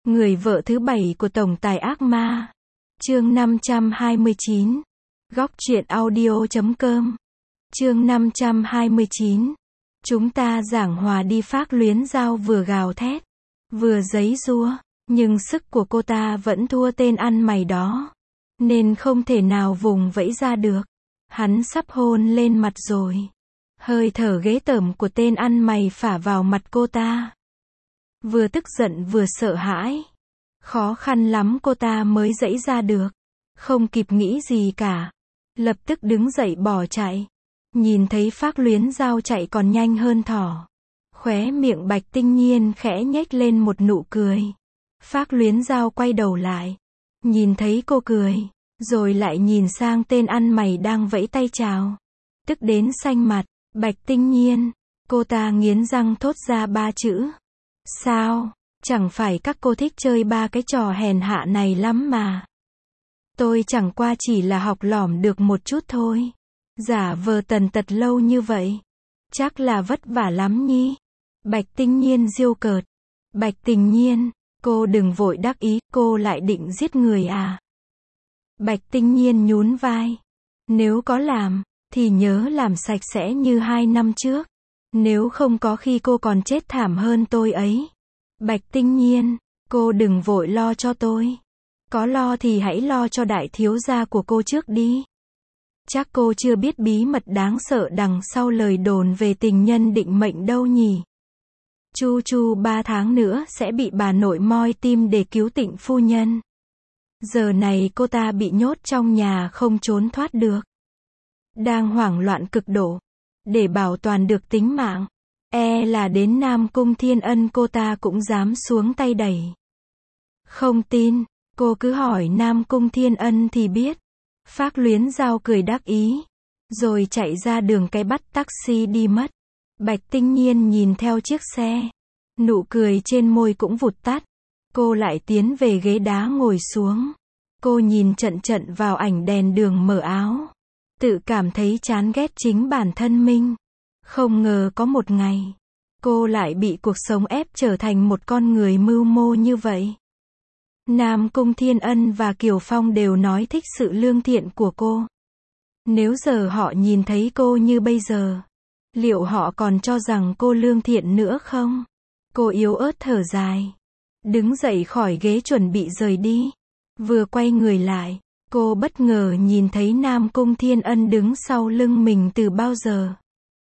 Người vợ thứ 7 của tổng tài ác ma. Chương 529. Góc truyện audio.com. Chương 529. Chúng ta giảng hòa đi. Phác Luyến Giao vừa gào thét, vừa giấy giụa, nhưng sức của cô ta vẫn thua tên ăn mày đó, nên không thể nào vùng vẫy ra được. Hắn sắp hôn lên mặt rồi. Hơi thở ghê tởm của tên ăn mày phả vào mặt cô ta. Vừa tức giận vừa sợ hãi. Khó khăn lắm cô ta mới giãy ra được. Không kịp nghĩ gì cả, lập tức đứng dậy bỏ chạy. Nhìn thấy Phác Luyến Giao chạy còn nhanh hơn thỏ, khóe miệng Bạch Tinh Nhiên khẽ nhếch lên một nụ cười. Phác Luyến Giao quay đầu lại, nhìn thấy cô cười, rồi lại nhìn sang tên ăn mày đang vẫy tay chào. Tức đến xanh mặt, Bạch Tinh Nhiên, cô ta nghiến răng thốt ra 3 chữ. Sao, chẳng phải các cô thích chơi 3 cái trò hèn hạ này lắm mà. Tôi chẳng qua chỉ là học lỏm được một chút thôi. Giả vờ tần tật lâu như vậy, chắc là vất vả lắm nhỉ? Bạch Tinh Nhiên giễu cợt. Bạch Tinh Nhiên, cô đừng vội đắc ý, cô lại định giết người à? Bạch Tinh Nhiên nhún vai. Nếu có làm, thì nhớ làm sạch sẽ như 2 năm trước. Nếu không có khi cô còn chết thảm hơn tôi ấy. Bạch Tinh Nhiên, cô đừng vội lo cho tôi. Có lo thì hãy lo cho đại thiếu gia của cô trước đi. Chắc cô chưa biết bí mật đáng sợ đằng sau lời đồn về tình nhân định mệnh đâu nhỉ. Chu Chu 3 tháng nữa sẽ bị bà nội moi tim để cứu Tịnh phu nhân. Giờ này cô ta bị nhốt trong nhà không trốn thoát được. Đang hoảng loạn cực độ. Để bảo toàn được tính mạng, e là đến Nam Cung Thiên Ân cô ta cũng dám xuống tay đẩy. Không tin, cô cứ hỏi Nam Cung Thiên Ân thì biết. Phác Luyến Giao cười đắc ý, rồi chạy ra đường cái bắt taxi đi mất. Bạch Tinh Nhiên nhìn theo chiếc xe, nụ cười trên môi cũng vụt tắt. Cô lại tiến về ghế đá ngồi xuống. Cô nhìn trận trận vào ảnh đèn đường mở áo, tự cảm thấy chán ghét chính bản thân mình. Không ngờ có một ngày, cô lại bị cuộc sống ép trở thành một con người mưu mô như vậy. Nam Cung Thiên Ân và Kiều Phong đều nói thích sự lương thiện của cô. Nếu giờ họ nhìn thấy cô như bây giờ, liệu họ còn cho rằng cô lương thiện nữa không? Cô yếu ớt thở dài, đứng dậy khỏi ghế chuẩn bị rời đi. Vừa quay người lại, cô bất ngờ nhìn thấy Nam Cung Thiên Ân đứng sau lưng mình từ bao giờ.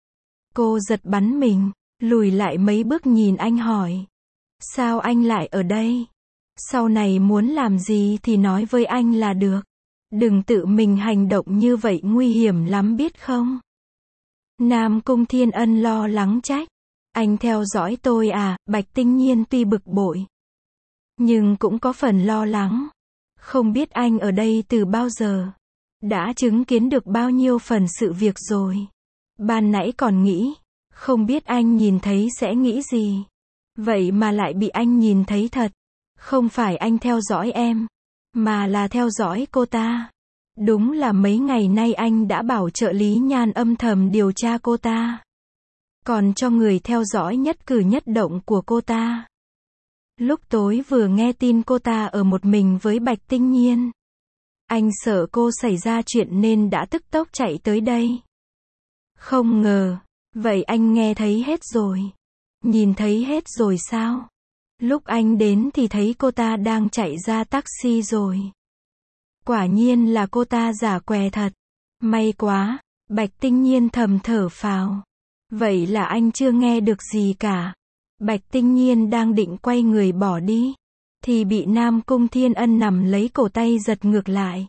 Cô giật bắn mình, lùi lại mấy bước nhìn anh hỏi. Sao anh lại ở đây? Sau này muốn làm gì thì nói với anh là được. Đừng tự mình hành động như vậy nguy hiểm lắm biết không? Nam Cung Thiên Ân lo lắng trách. Anh theo dõi tôi à? Bạch Tinh Nhiên tuy bực bội, nhưng cũng có phần lo lắng. Không biết anh ở đây từ bao giờ? Đã chứng kiến được bao nhiêu phần sự việc rồi? Ban nãy còn nghĩ, không biết anh nhìn thấy sẽ nghĩ gì. Vậy mà lại bị anh nhìn thấy thật. Không phải anh theo dõi em, mà là theo dõi cô ta. Đúng là mấy ngày nay anh đã bảo trợ lý Nhan âm thầm điều tra cô ta, còn cho người theo dõi nhất cử nhất động của cô ta. Lúc tối vừa nghe tin cô ta ở một mình với Bạch Tinh Nhiên, anh sợ cô xảy ra chuyện nên đã tức tốc chạy tới đây. Không ngờ, vậy anh nghe thấy hết rồi. Nhìn thấy hết rồi sao? Lúc anh đến thì thấy cô ta đang chạy ra taxi rồi. Quả nhiên là cô ta giả què thật. May quá, Bạch Tinh Nhiên thầm thở phào. Vậy là anh chưa nghe được gì cả. Bạch Tinh Nhiên đang định quay người bỏ đi, thì bị Nam Cung Thiên Ân nắm lấy cổ tay giật ngược lại.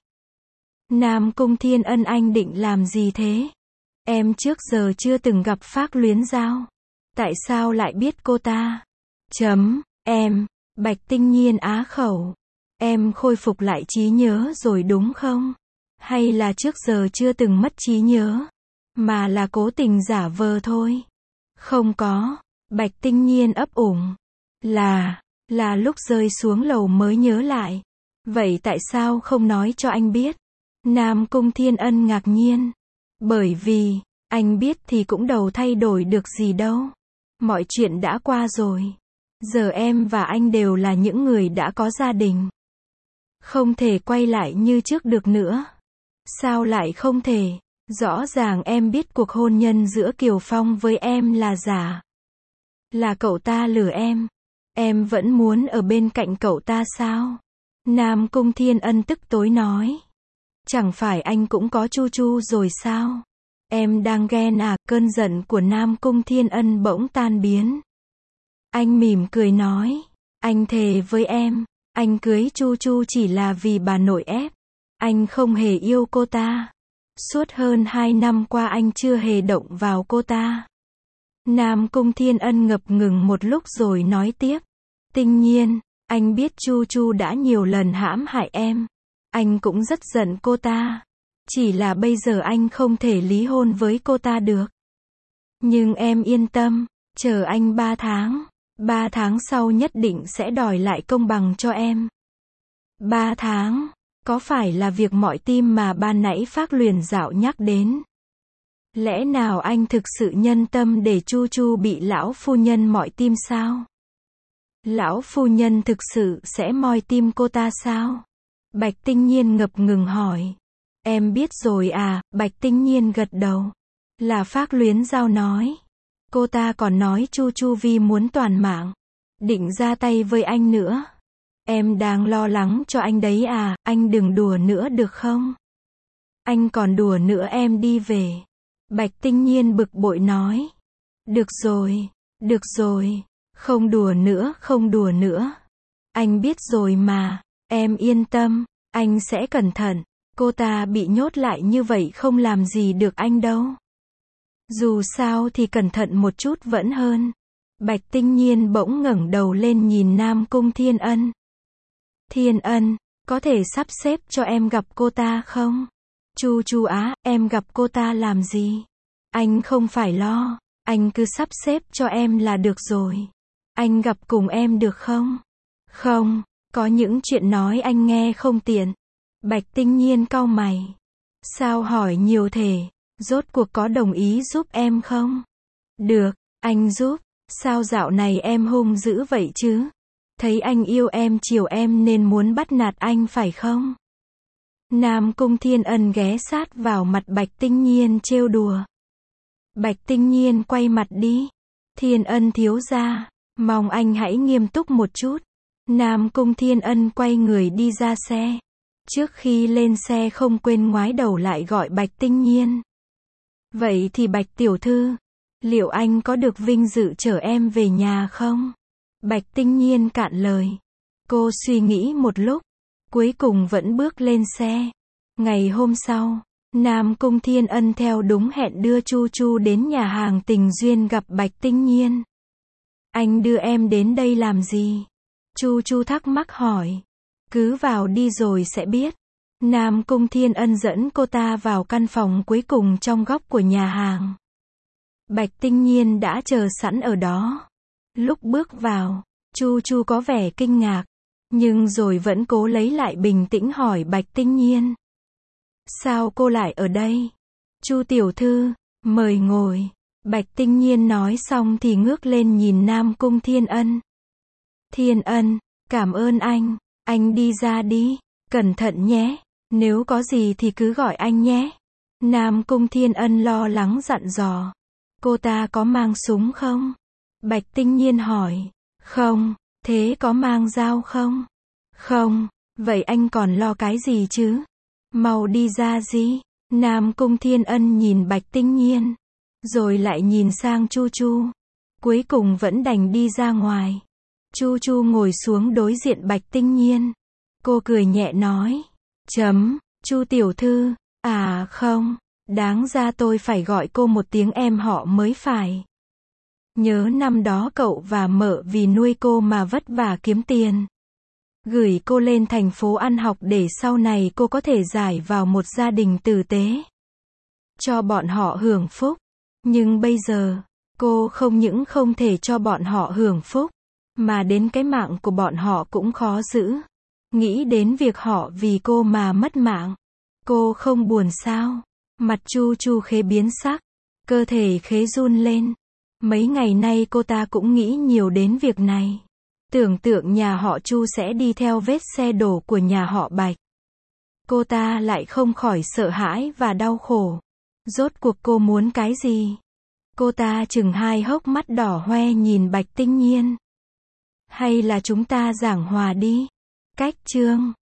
Nam Cung Thiên Ân, anh định làm gì thế? Em trước giờ chưa từng gặp Phác Luyến Giao. Tại sao lại biết cô ta? Em, Bạch Tinh Nhiên á khẩu. Em khôi phục lại trí nhớ rồi đúng không? Hay là trước giờ chưa từng mất trí nhớ, mà là cố tình giả vờ thôi? Không có, Bạch Tinh Nhiên ấp ủng. Là lúc rơi xuống lầu mới nhớ lại. Vậy tại sao không nói cho anh biết? Nam Cung Thiên Ân ngạc nhiên. Bởi vì, anh biết thì cũng đâu thay đổi được gì đâu. Mọi chuyện đã qua rồi. Giờ em và anh đều là những người đã có gia đình. Không thể quay lại như trước được nữa. Sao lại không thể? Rõ ràng em biết cuộc hôn nhân giữa Kiều Phong với em là giả. Là cậu ta lừa em. Em vẫn muốn ở bên cạnh cậu ta sao? Nam Cung Thiên Ân tức tối nói. Chẳng phải anh cũng có Chu Chu rồi sao? Em đang ghen à? Cơn giận của Nam Cung Thiên Ân bỗng tan biến. Anh mỉm cười nói. Anh thề với em, anh cưới Chu Chu chỉ là vì bà nội ép. Anh không hề yêu cô ta. Suốt hơn 2 năm qua anh chưa hề động vào cô ta. Nam Cung Thiên Ân ngập ngừng một lúc rồi nói tiếp. Tinh Nhiên, anh biết Chu Chu đã nhiều lần hãm hại em. Anh cũng rất giận cô ta. Chỉ là bây giờ anh không thể lý hôn với cô ta được. Nhưng em yên tâm, chờ anh 3 tháng. 3 tháng sau nhất định sẽ đòi lại công bằng cho em. 3 tháng, có phải là việc mọi tim mà ban nãy Phác Luyện Dạo nhắc đến? Lẽ nào anh thực sự nhân tâm để Chu Chu bị lão phu nhân mọi tim sao? Lão phu nhân thực sự sẽ moi tim cô ta sao? Bạch Tinh Nhiên ngập ngừng hỏi. Em biết rồi à? Bạch Tinh Nhiên gật đầu. Là Phác Luyến Giao nói. Cô ta còn nói Chu Chu vì muốn toàn mạng. Định ra tay với anh nữa. Em đang lo lắng cho anh đấy à? Anh đừng đùa nữa được không? Anh còn đùa nữa em đi về. Bạch Tinh Nhiên bực bội nói. Được rồi, không đùa nữa, không đùa nữa. Anh biết rồi mà, em yên tâm, anh sẽ cẩn thận. Cô ta bị nhốt lại như vậy không làm gì được anh đâu. Dù sao thì cẩn thận một chút vẫn hơn. Bạch Tinh Nhiên bỗng ngẩng đầu lên nhìn Nam Cung Thiên Ân. Thiên Ân, có thể sắp xếp cho em gặp cô ta không? Chu Chu á, em gặp cô ta làm gì? Anh không phải lo, anh cứ sắp xếp cho em là được rồi. Anh gặp cùng em được không? Không, có những chuyện nói anh nghe không tiện. Bạch Tinh Nhiên cau mày. Sao hỏi nhiều thế? Rốt cuộc có đồng ý giúp em không? Được, anh giúp. Sao dạo này em hung dữ vậy chứ? Thấy anh yêu em chiều em nên muốn bắt nạt anh phải không? Nam Cung Thiên Ân ghé sát vào mặt Bạch Tinh Nhiên trêu đùa. Bạch Tinh Nhiên quay mặt đi. Thiên Ân thiếu gia, mong anh hãy nghiêm túc một chút. Nam Cung Thiên Ân quay người đi ra xe. Trước khi lên xe không quên ngoái đầu lại gọi Bạch Tinh Nhiên. Vậy thì Bạch tiểu thư, liệu anh có được vinh dự chở em về nhà không? Bạch Tinh Nhiên cạn lời. Cô suy nghĩ một lúc, cuối cùng vẫn bước lên xe. Ngày hôm sau, Nam Cung Thiên Ân theo đúng hẹn đưa Chu Chu đến nhà hàng Tình Duyên gặp Bạch Tinh Nhiên. Anh đưa em đến đây làm gì? Chu Chu thắc mắc hỏi. Cứ vào đi rồi sẽ biết. Nam Cung Thiên Ân dẫn cô ta vào căn phòng cuối cùng trong góc của nhà hàng. Bạch Tinh Nhiên đã chờ sẵn ở đó. Lúc bước vào, Chu Chu có vẻ kinh ngạc, nhưng rồi vẫn cố lấy lại bình tĩnh hỏi Bạch Tinh Nhiên. Sao cô lại ở đây? Chu tiểu thư, mời ngồi. Bạch Tinh Nhiên nói xong thì ngước lên nhìn Nam Cung Thiên Ân. Thiên Ân, cảm ơn anh đi ra đi, cẩn thận nhé, nếu có gì thì cứ gọi anh nhé. Nam Cung Thiên Ân lo lắng dặn dò. Cô ta có mang súng không? Bạch Tinh Nhiên hỏi. Không, thế có mang dao không? Không, vậy anh còn lo cái gì chứ? Mau đi ra gì? Nam Cung Thiên Ân nhìn Bạch Tinh Nhiên, rồi lại nhìn sang Chu Chu. Cuối cùng vẫn đành đi ra ngoài. Chu Chu ngồi xuống đối diện Bạch Tinh Nhiên. Cô cười nhẹ nói. Chu tiểu thư, à không, đáng ra tôi phải gọi cô một tiếng em họ mới phải. Nhớ năm đó cậu và mợ vì nuôi cô mà vất vả kiếm tiền. Gửi cô lên thành phố ăn học để sau này cô có thể giải vào một gia đình tử tế. Cho bọn họ hưởng phúc. Nhưng bây giờ, cô không những không thể cho bọn họ hưởng phúc, mà đến cái mạng của bọn họ cũng khó giữ. Nghĩ đến việc họ vì cô mà mất mạng. Cô không buồn sao? Mặt Chu Chu khế biến sắc, cơ thể khế run lên. Mấy ngày nay cô ta cũng nghĩ nhiều đến việc này. Tưởng tượng nhà họ Chu sẽ đi theo vết xe đổ của nhà họ Bạch. Cô ta lại không khỏi sợ hãi và đau khổ. Rốt cuộc cô muốn cái gì? Cô ta chừng hai hốc mắt đỏ hoe nhìn Bạch Tinh Nhiên. Hay là chúng ta giảng hòa đi? Cách chương